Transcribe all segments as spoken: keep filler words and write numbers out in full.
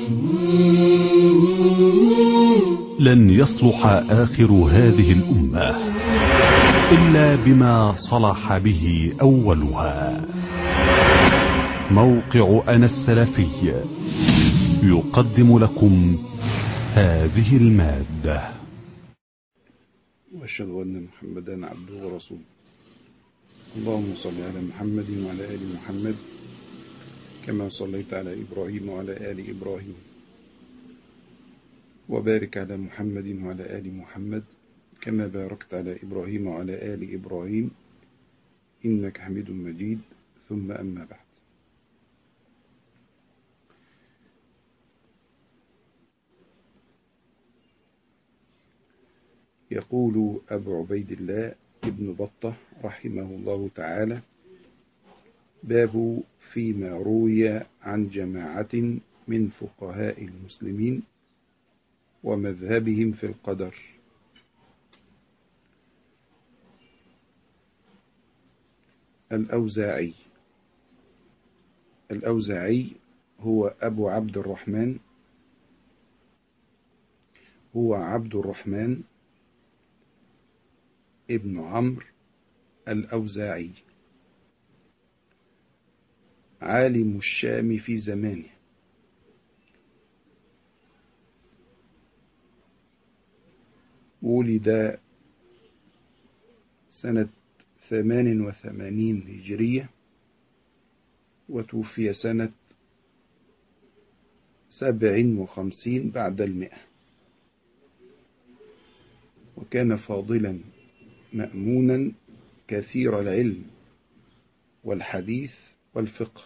لن يصلح آخر هذه الأمة إلا بما صلح به أولها. موقع أنا السلفي يقدم لكم هذه المادة. وأشهد أن محمدا عبده ورسوله. اللهم صل على محمد وعلى آل محمد كما صليت على إبراهيم وعلى آل إبراهيم، وبارك على محمد وعلى آل محمد كما باركت على إبراهيم وعلى آل إبراهيم إنك حميد مجيد. ثم أما بعد، يقول أبو عبيد الله ابن بطة رحمه الله تعالى: باب فيما روي عن جماعة من فقهاء المسلمين ومذهبهم في القدر. الأوزاعي. الأوزاعي هو أبو عبد الرحمن هو عبد الرحمن ابن عمرو الأوزاعي، عالم الشام في زمانه، ولد سنة ثمان وثمانين هجرية وتوفي سنة سبع وخمسين بعد المئة، وكان فاضلا مأمونا كثير العلم والحديث والفقه،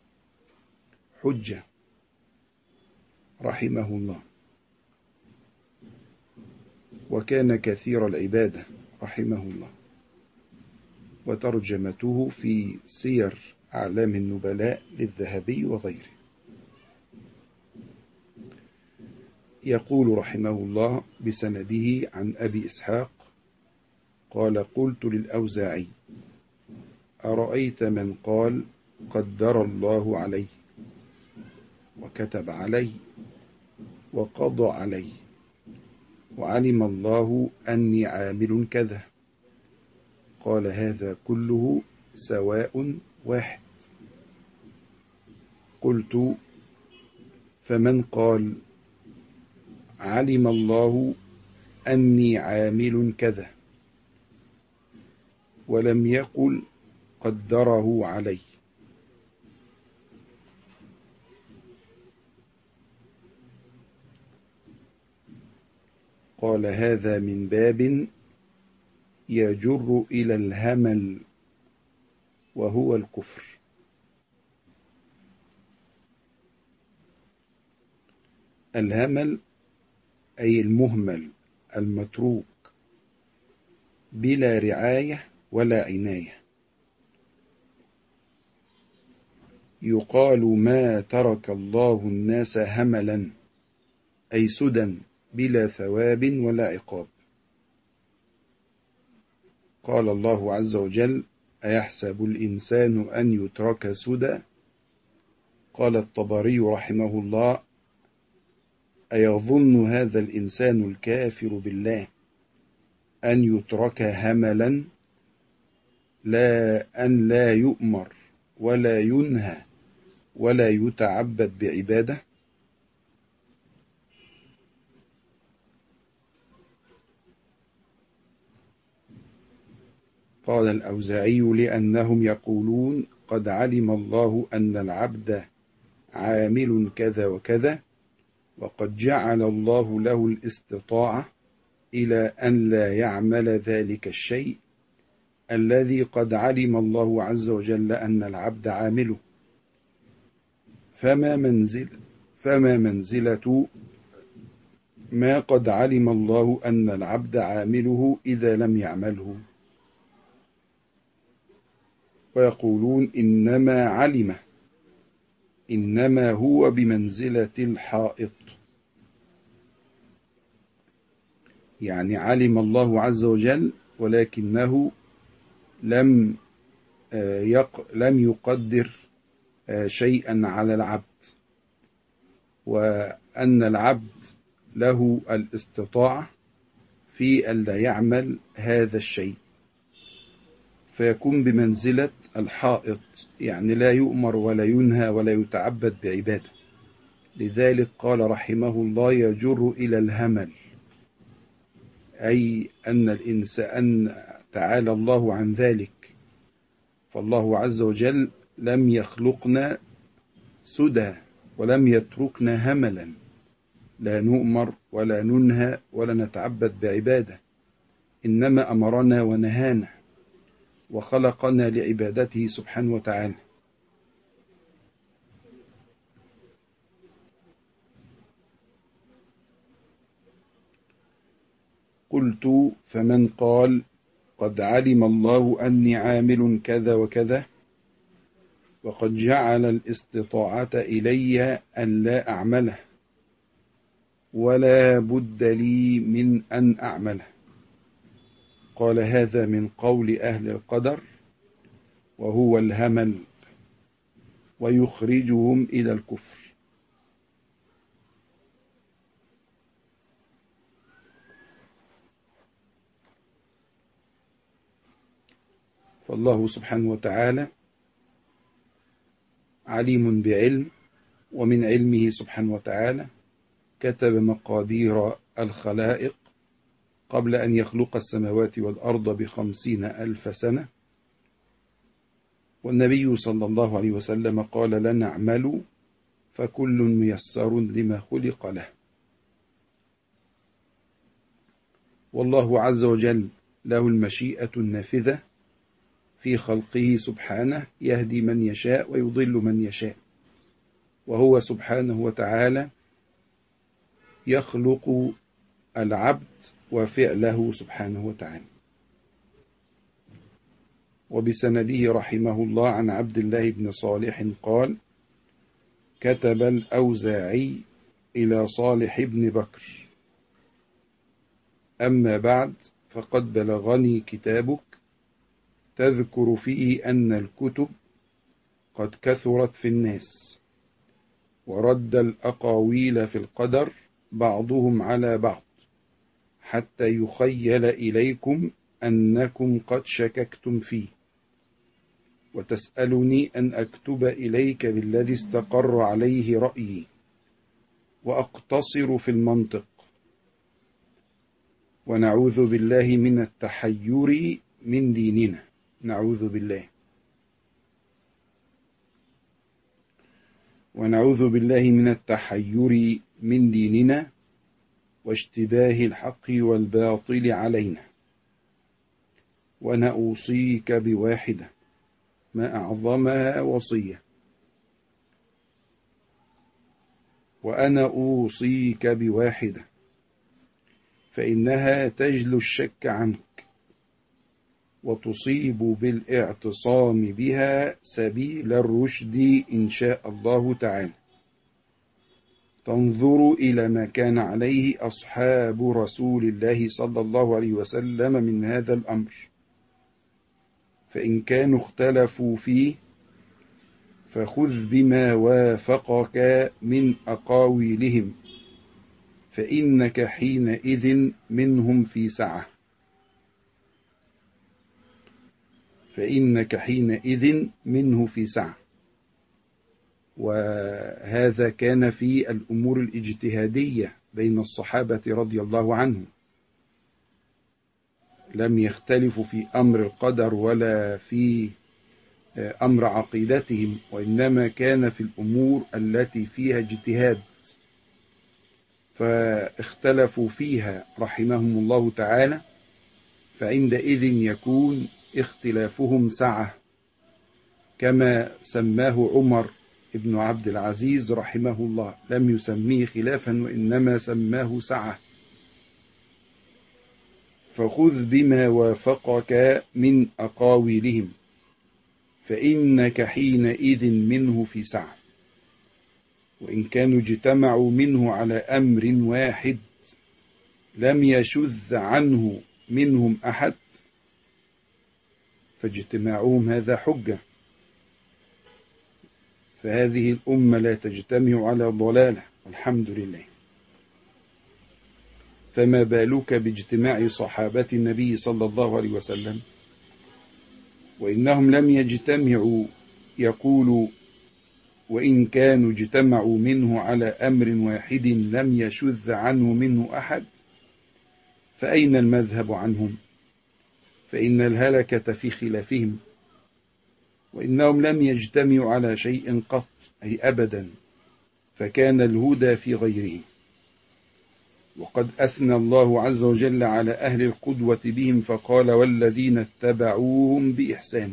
حجة رحمه الله، وكان كثير العبادة رحمه الله، وترجمته في سير أعلام النبلاء للذهبي وغيره. يقول رحمه الله بسنده عن أبي إسحاق قال: قلت للأوزاعي: أرأيت من قال قدر الله عليه وكتب عليه وقضى عليه وعلم الله أني عامل كذا؟ قال: هذا كله سواء واحد. قلت: فمن قال علم الله أني عامل كذا ولم يقل قدره علي؟ قال: هذا من باب يجر إلى الهمل وهو الكفر. الهمل أي المهمل المتروك بلا رعاية ولا عناية. يقال: ما ترك الله الناس هملا، أي سدى بلا ثواب ولا عقاب. قال الله عز وجل: أيحسب الإنسان أن يترك سدى؟ قال الطبري رحمه الله: أيظن هذا الإنسان الكافر بالله أن يترك هملا، لا أن لا يؤمر ولا ينهى ولا يتعبد بعبادة؟ قال الأوزاعي: لأنهم يقولون قد علم الله أن العبد عامل كذا وكذا، وقد جعل الله له الاستطاعة إلى أن لا يعمل ذلك الشيء الذي قد علم الله عز وجل أن العبد عامله، فما منزل فما منزلة ما قد علم الله أن العبد عامله إذا لم يعمله؟ ويقولون إنما علم، إنما هو بمنزلة الحائط، يعني علم الله عز وجل ولكنه لم لم يقدر شيئا على العبد، وأن العبد له الاستطاعة في أن لا يعمل هذا الشيء، فيكون بمنزلة الحائط، يعني لا يؤمر ولا ينهى ولا يتعبد بعبادة. لذلك قال رحمه الله: يجر إلى الهمل، أي أن الإنسان تعالى الله عن ذلك، فالله عز وجل لم يخلقنا سدى ولم يتركنا هملا، لا نؤمر ولا ننهى ولا نتعبد بعبادة، إنما أمرنا ونهانا وخلقنا لعبادته سبحانه وتعالى. قلت: فمن قال قد علم الله أني عامل كذا وكذا، وقد جعل الاستطاعة إلي أن لا أعمله، ولا بد لي من أن أعمله، قال: هذا من قول أهل القدر، وهو الهمل، ويخرجهم إلى الكفر. فالله سبحانه وتعالى عليم بعلم، ومن علمه سبحانه وتعالى كتب مقادير الخلائق قبل أن يخلق السماوات والأرض بخمسين ألف سنة. والنبي صلى الله عليه وسلم قال لنا: اعملوا فكل ميسر لما خلق له. والله عز وجل له المشيئة النافذة في خلقه سبحانه، يهدي من يشاء ويضل من يشاء، وهو سبحانه وتعالى يخلق العبد وفعله سبحانه وتعالى. وبسنده رحمه الله عن عبد الله بن صالح قال: كتب الأوزاعي إلى صالح بن بكر: أما بعد، فقد بلغني كتابك تذكر فيه أن الكتب قد كثرت في الناس، ورد الأقاويل في القدر بعضهم على بعض، حتى يخيل إليكم أنكم قد شككتم فيه، وتسألني أن أكتب إليك بالذي استقر عليه رأيي، وأقتصر في المنطق، ونعوذ بالله من التحير من ديننا. نعوذ بالله ونعوذ بالله من التحير من ديننا واشتباه الحق والباطل علينا. وأنا أوصيك بواحدة ما أعظمها وصية، وأنا أوصيك بواحدة فإنها تجلو الشك عنك، وتصيب بالاعتصام بها سبيل الرشد إن شاء الله تعالى. تنظر إلى ما كان عليه أصحاب رسول الله صلى الله عليه وسلم من هذا الأمر، فإن كانوا اختلفوا فيه فخذ بما وافقك من أقاويلهم، فإنك حينئذ منهم في سعة فإنك حينئذ منه في سعة. وهذا كان في الأمور الاجتهادية بين الصحابة رضي الله عنهم، لم يختلفوا في أمر القدر ولا في أمر عقيدتهم، وإنما كان في الأمور التي فيها اجتهاد، فاختلفوا فيها رحمهم الله تعالى، فعندئذ يكون اختلافهم سعة، كما سماه عمر ابن عبد العزيز رحمه الله، لم يسميه خلافا وإنما سماه سعة. فخذ بما وافقك من أقاويلهم، فإنك حينئذ منه في سعة. وإن كانوا اجتمعوا منه على أمر واحد لم يشذ عنه منهم أحد، فاجتماعهم هذا حجة، فهذه الأمة لا تجتمع على ضلالة، الحمد لله. فما بالك باجتماع صحابة النبي صلى الله عليه وسلم، وإنهم لم يجتمعوا، يقول وإن كانوا اجتمعوا منه على أمر واحد لم يشذ عنه منه أحد، فأين المذهب عنهم؟ فإن الهلكة في خلافهم، وإنهم لم يجتمعوا على شيء قط، أي أبدا، فكان الهدى في غيره. وقد أثنى الله عز وجل على أهل القدوة بهم فقال والذين اتبعوهم بإحسان.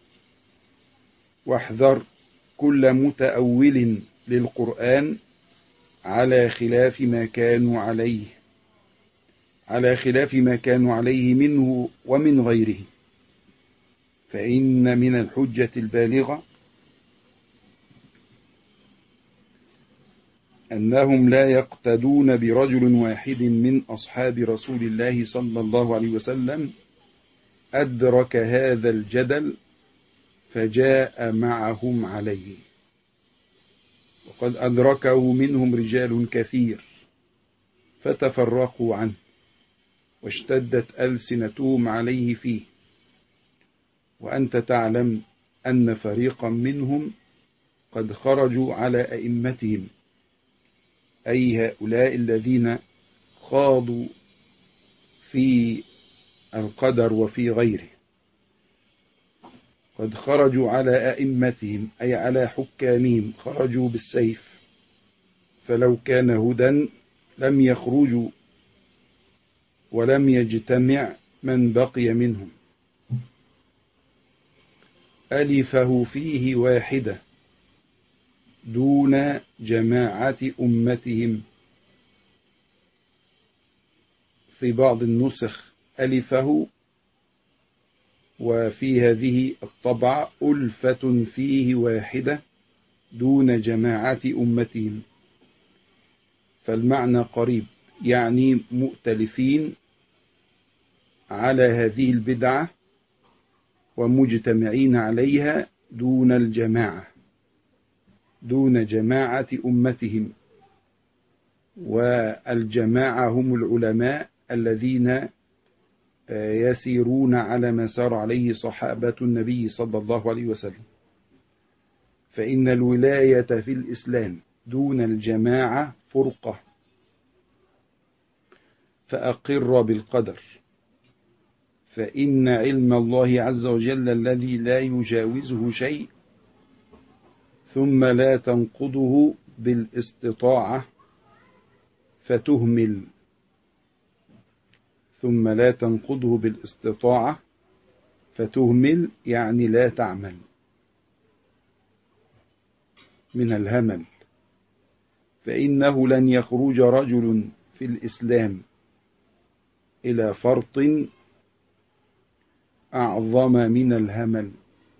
واحذر كل متأول للقرآن على خلاف ما كانوا عليه على خلاف ما كانوا عليه منه ومن غيره، فإن من الحجة البالغة أنهم لا يقتدون برجل واحد من أصحاب رسول الله صلى الله عليه وسلم أدرك هذا الجدل فجاء معهم عليه، وقد أدركه منهم رجال كثير فتفرقوا عنه واشتدت ألسنتهم عليه فيه. وأنت تعلم أن فريقا منهم قد خرجوا على أئمتهم، أي هؤلاء الذين خاضوا في القدر وفي غيره، قد خرجوا على أئمتهم أي على حكامهم، خرجوا بالسيف. فلو كان هدى لم يخرجوا ولم يجتمع من بقي منهم. ألفه فيه واحدة دون جماعة أمتهم. في بعض النسخ ألفه، وفي هذه الطبعة ألفة فيه واحدة دون جماعة أمتهم، فالمعنى قريب، يعني مؤتلفين على هذه البدعة ومجتمعين عليها دون الجماعة، دون جماعة أمتهم. والجماعة هم العلماء الذين يسيرون على ما سار عليه صحابة النبي صلى الله عليه وسلم. فإن الولاية في الإسلام دون الجماعة فرقة. فأقر بالقدر، فإن علم الله عز وجل الذي لا يجاوزه شيء، ثم لا تنقضه بالاستطاعة فتهمل ثم لا تنقضه بالاستطاعة فتهمل يعني لا تعمل، من الهمل. فإنه لن يخرج رجل في الإسلام إلى فرط أعظم من الهمل،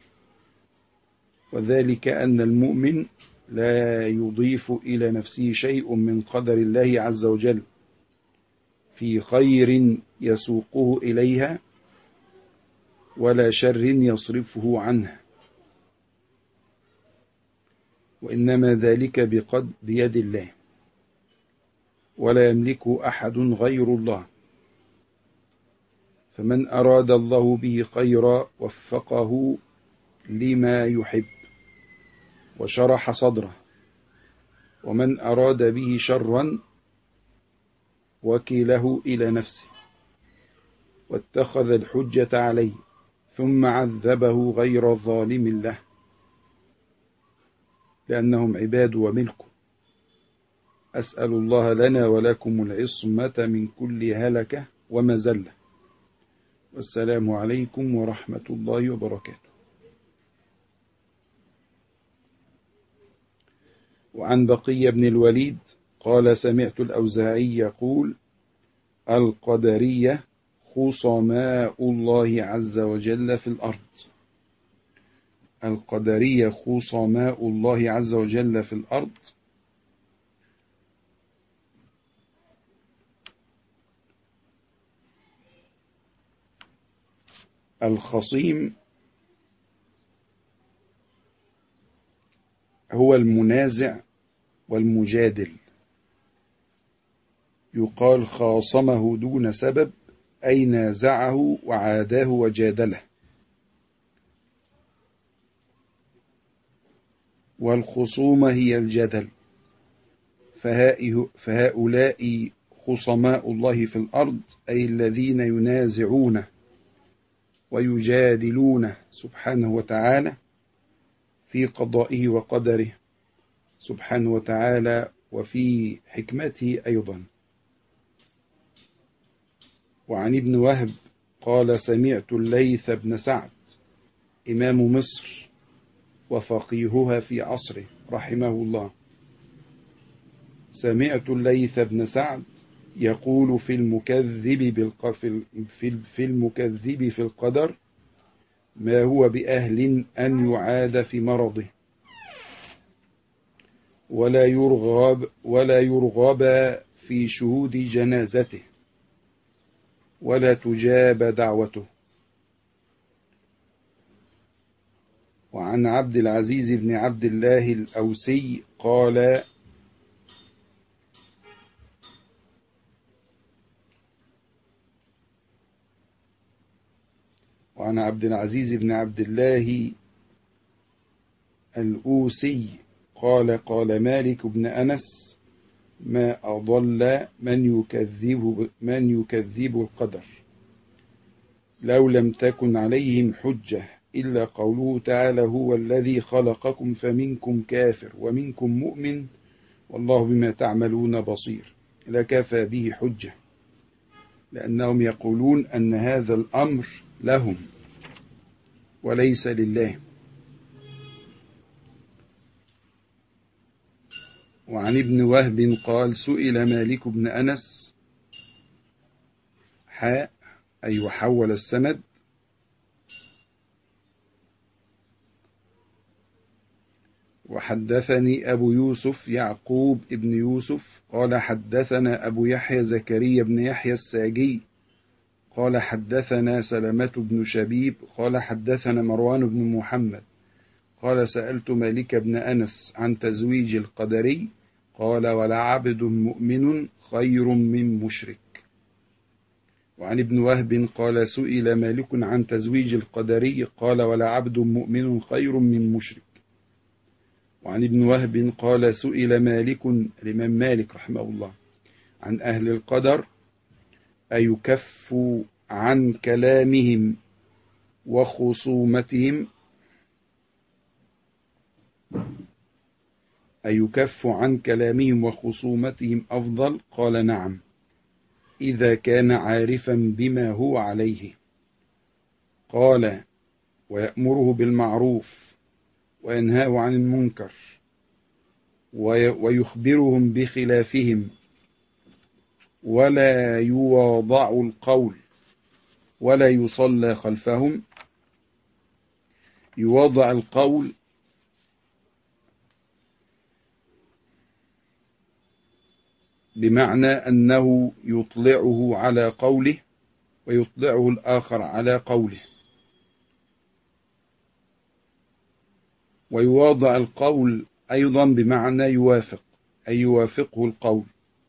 وذلك أن المؤمن لا يضيف إلى نفسه شيء من قدر الله عز وجل في خير يسوقه إليها ولا شر يصرفه عنه، وإنما ذلك بقد بيد الله، ولا يملكه أحد غير الله. فمن أراد الله به خيرا وفقه لما يحب وشرح صدره، ومن أراد به شرا وكله إلى نفسه واتخذ الحجة عليه ثم عذبه غير ظالم له، لأنهم عباد وملكه. أسأل الله لنا ولكم العصمة من كل هلكة ومزلة. والسلام عليكم ورحمة الله وبركاته. وعن بقية بن الوليد قال سمعت الأوزاعي يقول القدرية خصماء الله عز وجل في الأرض. القدرية خصماء الله عز وجل في الأرض. الخصيم هو المنازع والمجادل. يقال خاصمه دون سبب، أي نازعه وعاداه وجادله. والخصومة هي الجدل، فهؤلاء خصماء الله في الأرض، أي الذين ينازعونه ويجادلونه سبحانه وتعالى في قضائه وقدره سبحانه وتعالى وفي حكمته أيضا. وعن ابن وهب قال: سمعت الليث بن سعد إمام مصر وفقيهها في عصره رحمه الله، سمعت الليث بن سعد يقول في المكذب بالق... في في المكذب في القدر: ما هو بأهل أن يعاد في مرضه، ولا يرغب ولا يرغب في شهود جنازته، ولا تجاب دعوته. وعن عبد العزيز بن عبد الله الأوسي قال: وعن عبد العزيز بن عبد الله الأوسي قال: قال مالك بن أنس: ما أضل من يكذب من يكذب القدر، لو لم تكن عليهم حجة إلا قوله تعالى: هو الذي خلقكم فمنكم كافر ومنكم مؤمن والله بما تعملون بصير، لكفى به حجة، لأنهم يقولون أن هذا الأمر لهم وليس لله. وعن ابن وهب قال: سئل مالك بن أنس حاء أي وحول السند وحدثني أبو يوسف يعقوب ابن يوسف قال: حدثنا أبو يحيى زكريا بن يحيى الساجي قال: حدثنا سلمة بن شبيب قال: حدثنا مروان بن محمد قال: سألت مالك بن أنس عن تزويج القدري قال: ولعبد مؤمن خير من مشرك. وعن ابن وهب قال: سئل مالك عن تزويج القدري قال: ولعبد مؤمن خير من مشرك. وعن ابن وهب قال: سئل مالك الإمام مالك رحمه الله عن أهل القدر أيكف عن كلامهم وخصومتهم أيكف عن كلامهم وخصومتهم أفضل؟ قال: نعم، إذا كان عارفا بما هو عليه. قال: ويأمره بالمعروف وينهاه عن المنكر ويخبرهم بخلافهم، ولا يواضع القول ولا يصلى خلفهم. يواضع القول بمعنى أنه يطلعه على قوله ويطلعه الآخر على قوله. ويواضع القول أيضا بمعنى يوافق، أي يوافقه القول.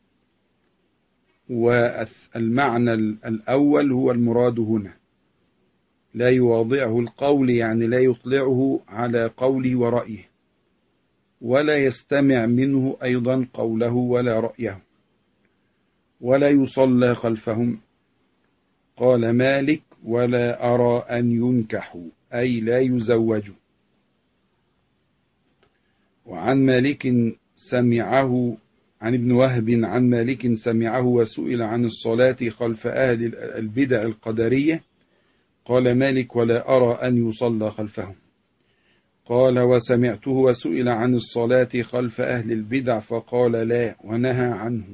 والمعنى الأول هو المراد هنا، لا يواضعه القول يعني لا يطلعه على قوله ورأيه، ولا يستمع منه أيضا قوله ولا رأيه، ولا يصلى خلفهم. قال مالك: ولا أرى أن ينكحوا، أي لا يزوجوا. وعن مالك سمعه عن ابن وهب عن مالك سمعه وسئل عن الصلاة خلف أهل البدع القدرية قال مالك: ولا أرى أن يصلى خلفهم. قال: وسمعته وسئل عن الصلاة خلف أهل البدع فقال: لا، ونهى عنه.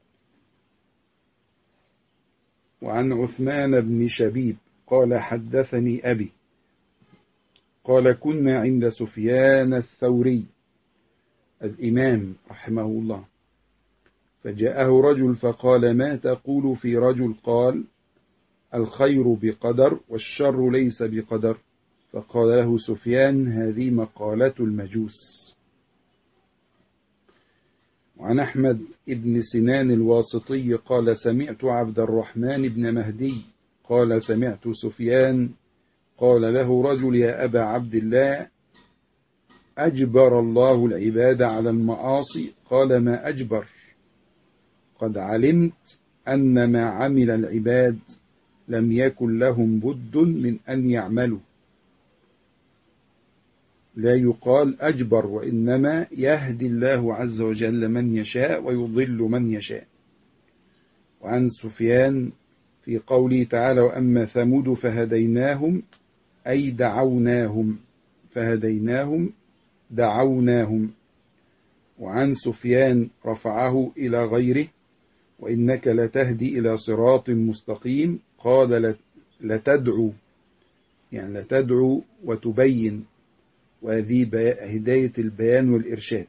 وعن عثمان بن شبيب قال: حدثني أبي قال: كنا عند سفيان الثوري الإمام رحمه الله، فجاءه رجل فقال: ما تقول في رجل قال: الخير بقدر والشر ليس بقدر؟ فقال له سفيان: هذه مقالة المجوس. وعن أحمد بن سنان الواسطي قال سمعت عبد الرحمن بن مهدي قال سمعت سفيان قال له رجل يا أبا عبد الله أجبر الله العباد على المعاصي؟ قال ما أجبر؟ قد علمت أن ما عمل العباد لم يكن لهم بد من أن يعملوا. لا يقال أجبر، وإنما يهدي الله عز وجل من يشاء ويضل من يشاء. وعن سفيان في قوله تعالى وأما ثمود فهديناهم أي دعوناهم، فهديناهم دعوناهم. وعن سفيان رفعه إلى غيره وإنك لتهدي إلى صراط مستقيم، قال لتدعو، يعني لتدعو وتبين، وهذه هداية البيان والإرشاد.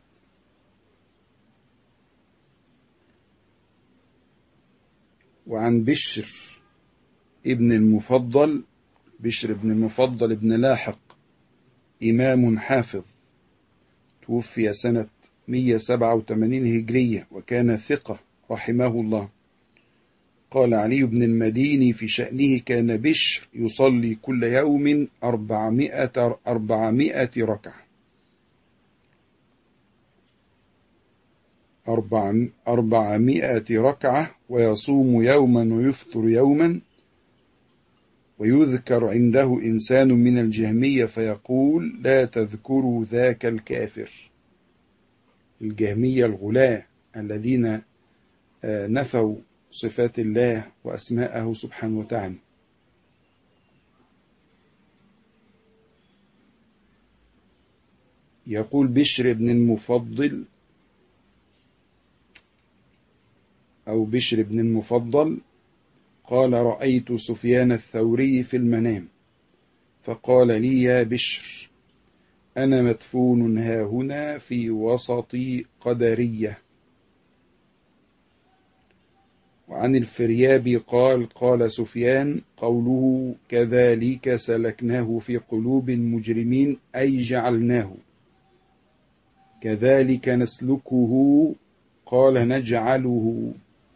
وعن بشر ابن المفضل، بشر ابن المفضل ابن لاحق إمام حافظ، توفي سنة مئة وسبعة وثمانين هجرية وكان ثقة رحمه الله. قال علي بن المديني في شأنه كان بشر يصلي كل يوم أربعمائة, أربعمائة ركعة، أربعمائة ركعة، ويصوم يوما ويفطر يوما. ويذكر عنده إنسان من الجهمية فيقول لا تذكروا ذاك الكافر. الجهمية الغلاة الذين نفوا صفات الله وأسماءه سبحانه وتعالى. يقول بشر بن المفضل أو بشر بن المفضل قال رأيت سفيان الثوري في المنام فقال لي يا بشر أنا مدفون هاهنا في وسط قدرية. وعن الفريابي قال قال سفيان قوله كذلك سلكناه في قلوب المجرمين أي جعلناه، كذلك نسلكه قال نجعله.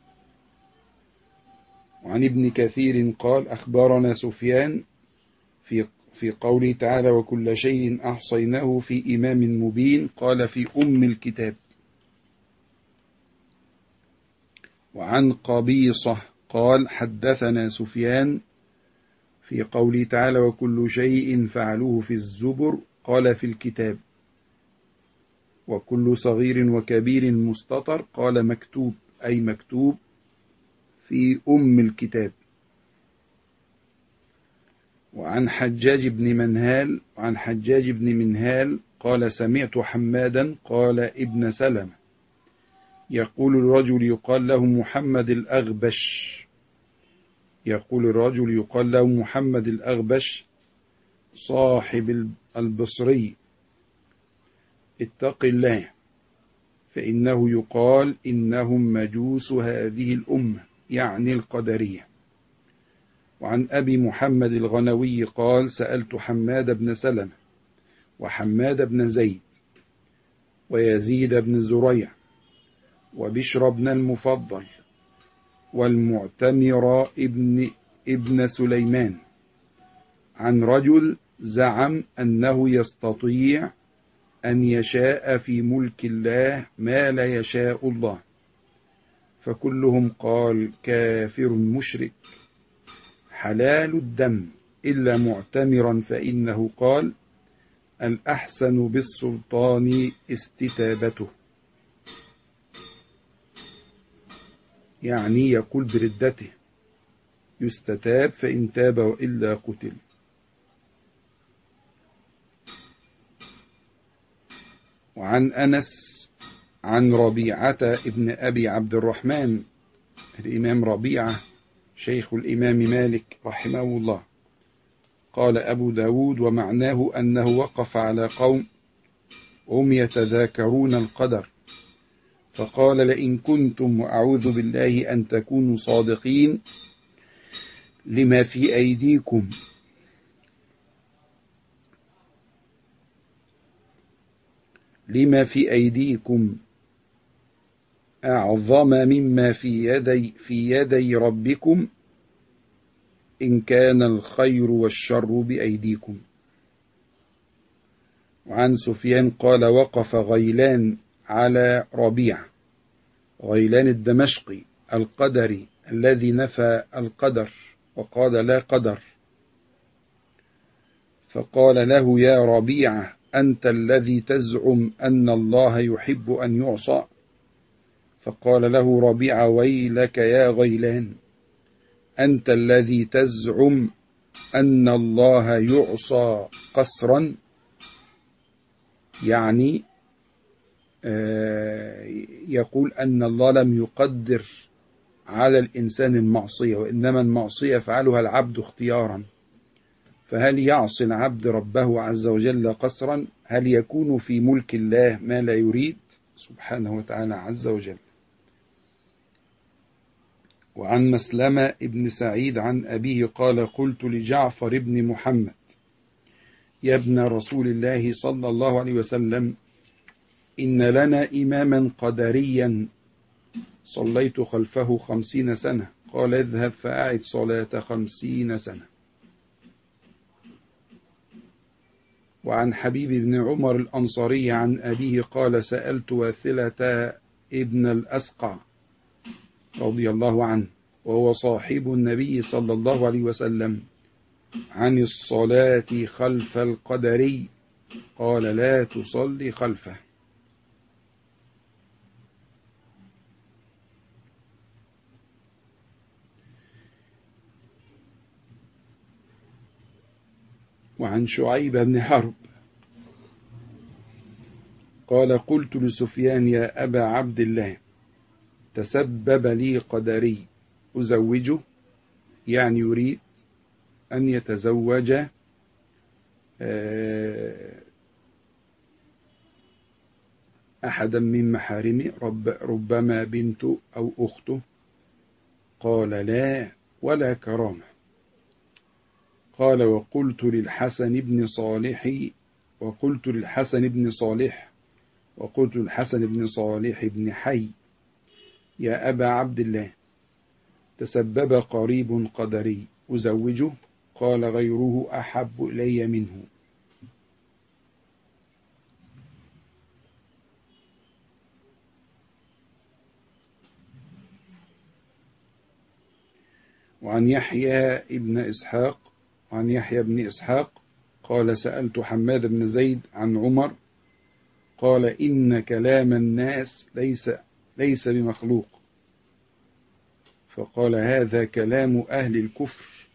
وعن ابن كثير قال أخبرنا سفيان في في قوله تعالى وكل شيء أحصيناه في إمام مبين، قال في أم الكتاب. وعن قبيصة قال حدثنا سفيان في قوله تعالى وكل شيء فعلوه في الزبر، قال في الكتاب. وكل صغير وكبير مستطر، قال مكتوب، أي مكتوب في أم الكتاب. وعن حجاج بن منهال وعن حجاج بن منهال قال سمعت حمادا قال ابن سلمة يقول الرجل يقال له محمد الأغبش يقول الرجل يقال له محمد الأغبش صاحب البصري اتق الله فإنه يقال إنهم مجوس هذه الأمة، يعني القدرية. وعن أبي محمد الغنوي قال سألت حماد بن سلمة وحماد بن زيد ويزيد بن زريع وبشر بن المفضل والمعتمر ابن, ابن سليمان عن رجل زعم أنه يستطيع أن يشاء في ملك الله ما لا يشاء الله، فكلهم قال كافر مشرك حلال الدم إلا معتمرا فإنه قال الأحسن بالسلطان استتابته، يعني يقول بردته يستتاب فإن تاب وإلا قتل. وعن أنس عن ربيعة ابن أبي عبد الرحمن الإمام ربيعة شيخ الإمام مالك رحمه الله قال أبو داود ومعناه أنه وقف على قوم هم يتذاكرون القدر فقال لئن كنتم وأعوذ بالله أن تكونوا صادقين لما في أيديكم لما في أيديكم أعظم مما في يدي, في يدي ربكم إن كان الخير والشر بأيديكم. وعن سفيان قال وقف غيلان على ربيع، غيلان الدمشقي القدري الذي نفى القدر وقال لا قدر، فقال له يا ربيع أنت الذي تزعم أن الله يحب أن يعصى؟ فقال له ربيع ويلك يا غيلان، أنت الذي تزعم أن الله يعصى قسرا، يعني يقول أن الله لم يقدر على الإنسان المعصية، وإنما المعصية يفعلها العبد اختيارا، فهل يعصي العبد ربه عز وجل قسرا؟ هل يكون في ملك الله ما لا يريد سبحانه وتعالى عز وجل؟ وعن مسلمة ابن سعيد عن أبيه قال قلت لجعفر بن محمد يا ابن رسول الله صلى الله عليه وسلم إن لنا إماما قدريا صليت خلفه خمسين سنة، قال اذهب فأعد صلاة خمسين سنة. وعن حبيب بن عمر الأنصاري عن أبيه قال سألت واثلة ابن الأسقع رضي الله عنه وهو صاحب النبي صلى الله عليه وسلم عن الصلاة خلف القدري، قال لا تصلي خلفه. وعن شعيب بن حرب قال قلت لسفيان يا أبا عبد الله تسبب لي قدري أزوجه، يعني يريد أن يتزوج أحدا من محارمه رب ربما بنته أو أخته، قال لا ولا كرامة. قال وقلت للحسن بن صالح وقلت للحسن بن صالح وقلت للحسن بن صالح بن حي يا أبا عبد الله تسبب قريب قدري أزوجه، قال غيره أحب إلي منه. وعن يحيى ابن إسحاق عن يحيى بن إسحاق قال سألت حماد بن زيد عن عمر قال إن كلام الناس ليس ليس بمخلوق، فقال هذا كلام أهل الكفر.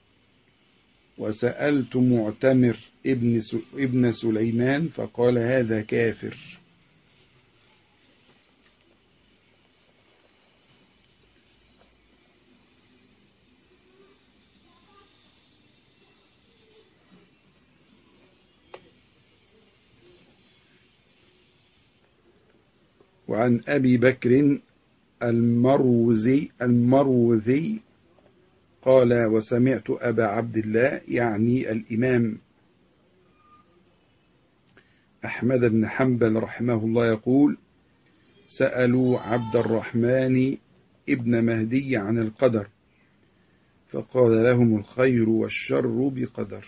وسألت معتمر ابن ابن سليمان فقال هذا كافر. وعن أبي بكر المروزي المروذي قال وسمعت أبا عبد الله يعني الإمام أحمد بن حنبل رحمه الله يقول سألوا عبد الرحمن ابن مهدي عن القدر فقال لهم الخير والشر بقدر.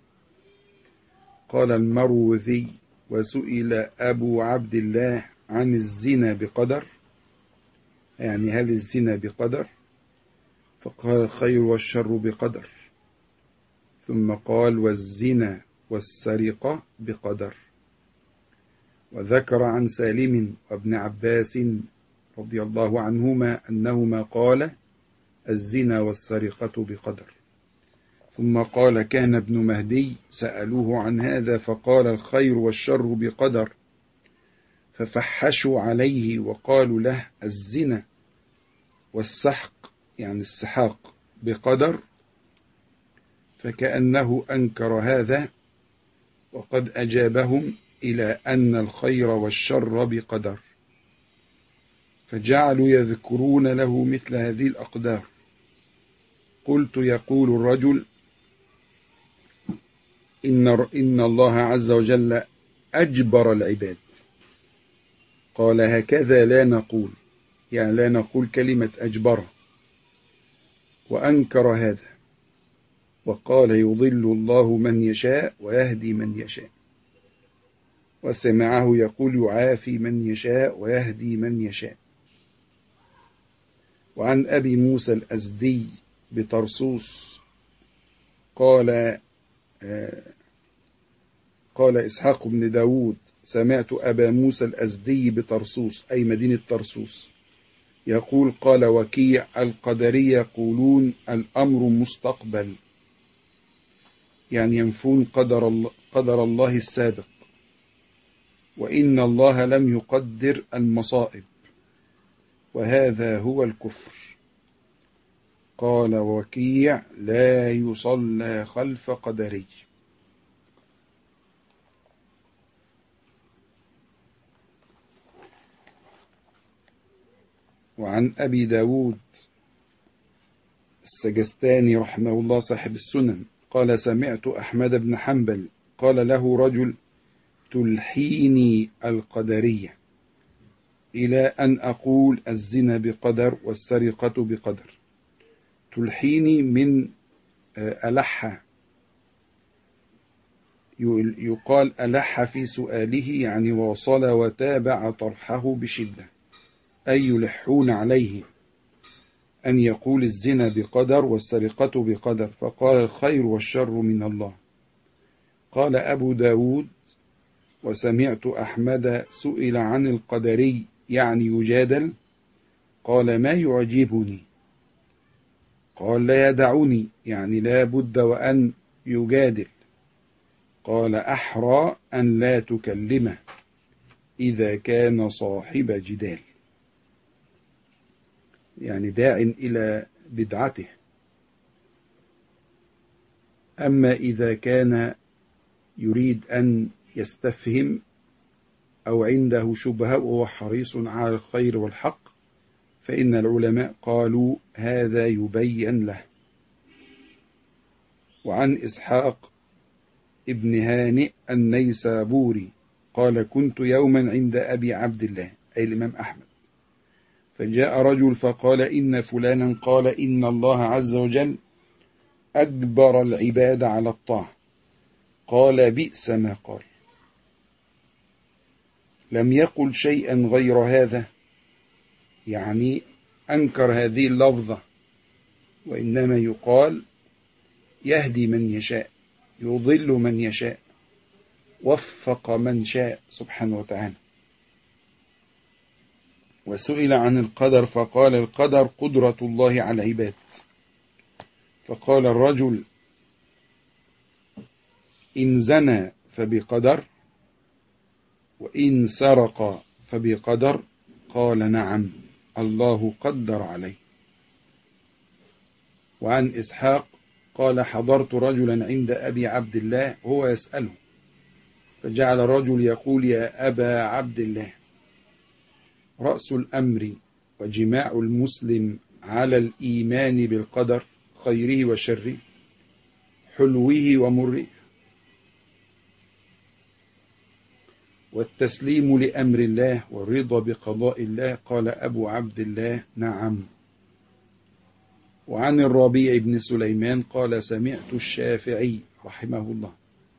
قال المروذي وسئل أبو عبد الله عن الزنا بقدر، يعني هل الزنا بقدر؟ فقال الخير والشر بقدر، ثم قال والزنا والسرقة بقدر. وذكر عن سالم وابن عباس رضي الله عنهما أنهما قال الزنا والسرقة بقدر. ثم قال كان ابن مهدي سألوه عن هذا فقال الخير والشر بقدر، ففحشوا عليه وقالوا له الزنا والسحق يعني السحاق بقدر، فكأنه أنكر هذا وقد أجابهم إلى أن الخير والشر بقدر، فجعلوا يذكرون له مثل هذه الأقدار. قلت يقول الرجل إن, إن الله عز وجل أجبر العباد، قال هكذا لا نقول، يعني لا نقول كلمة أجبر، وأنكر هذا وقال يضل الله من يشاء ويهدي من يشاء، وسمعه يقول يعافي من يشاء ويهدي من يشاء. وعن أبي موسى الأزدي بطرسوس قال قال إسحاق بن داود سمعت أبا موسى الأزدي بطرسوس أي مدينة طرسوس يقول قال وكيع القدرية يقولون الأمر مستقبل، يعني ينفون قدر الله, قدر الله السابق، وإن الله لم يقدر المصائب، وهذا هو الكفر. قال وكيع لا يصلى خلف قدري. وعن أبي داود السجستاني رحمه الله صاحب السنن قال سمعت أحمد بن حنبل قال له رجل تلحيني القدرية إلى أن أقول الزنا بقدر والسرقة بقدر. تلحيني من ألح، يقال ألح في سؤاله يعني واصل وتابع طرحه بشدة، أي يلحون عليه أن يقول الزنا بقدر والسرقة بقدر، فقال الخير والشر من الله. قال أبو داود وسمعت أحمد سئل عن القدري يعني يجادل، قال ما يعجبني، قال لا يدعني يعني لا بد وأن يجادل، قال أحرى أن لا تكلمه إذا كان صاحب جدال، يعني داع إلى بدعته. أما إذا كان يريد أن يستفهم أو عنده شبهة وهو حريص على الخير والحق فإن العلماء قالوا هذا يبين له. وعن إسحاق ابن هانئ النيسابوري قال كنت يوما عند أبي عبد الله أي الإمام أحمد، فجاء رجل فقال إن فلانا قال إن الله عز وجل أجبر العباد على الطاعة، قال بئس ما قال، لم يقل شيئا غير هذا، يعني أنكر هذه اللفظة، وإنما يقال يهدي من يشاء يضل من يشاء وفق من شاء سبحانه وتعالى. وسئل عن القدر فقال القدر قدرة الله على العباد، فقال الرجل إن زنى فبقدر وإن سرق فبقدر، قال نعم الله قدر عليه. وعن إسحاق قال حضرت رجلا عند أبي عبد الله هو يسأله، فجعل الرجل يقول يا أبا عبد الله رأس الأمر وجماع المسلم على الإيمان بالقدر خيره وشره حلوه ومره والتسليم لأمر الله والرضا بقضاء الله، قال أبو عبد الله نعم. وعن الربيع بن سليمان قال سمعت الشافعي رحمه الله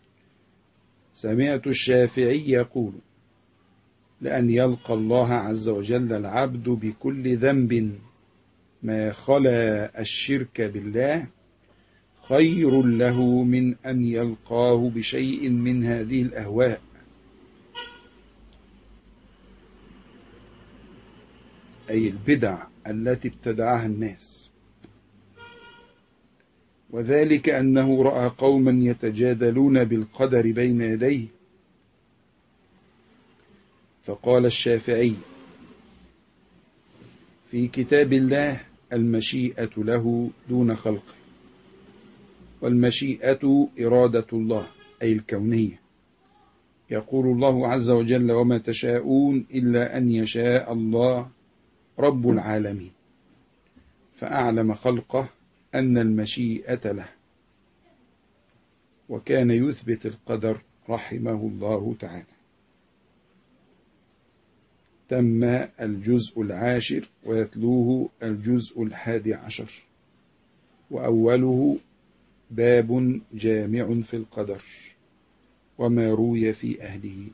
سمعت الشافعي يقول لأن يلقى الله عز وجل العبد بكل ذنب ما خلا الشرك بالله خير له من أن يلقاه بشيء من هذه الأهواء، أي البدع التي ابتدعها الناس، وذلك أنه رأى قوما يتجادلون بالقدر بين يديه، فقال الشافعي في كتاب الله المشيئة له دون خلقه، والمشيئة إرادة الله أي الكونية، يقول الله عز وجل وما تشاءون إلا أن يشاء الله رب العالمين، فأعلم خلقه أن المشيئة له، وكان يثبت القدر رحمه الله تعالى. تم الجزء العاشر ويتلوه الجزء الحادي عشر. وأوله باب جامع في القدر وما روي في أهله.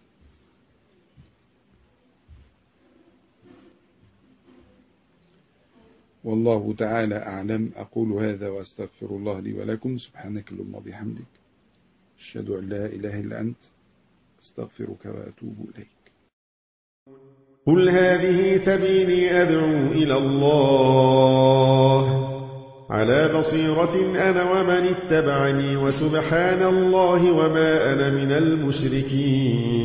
والله تعالى أعلم. أقول هذا وأستغفر الله لي ولكم. سبحانك اللهم وبحمدك، أشهد أن لا إله إلا أنت، أستغفرك وأتوب إليك. قل هذه سبيلي أدعو إلى الله على بصيرة أنا ومن اتبعني، وسبحان الله وما أنا من المشركين.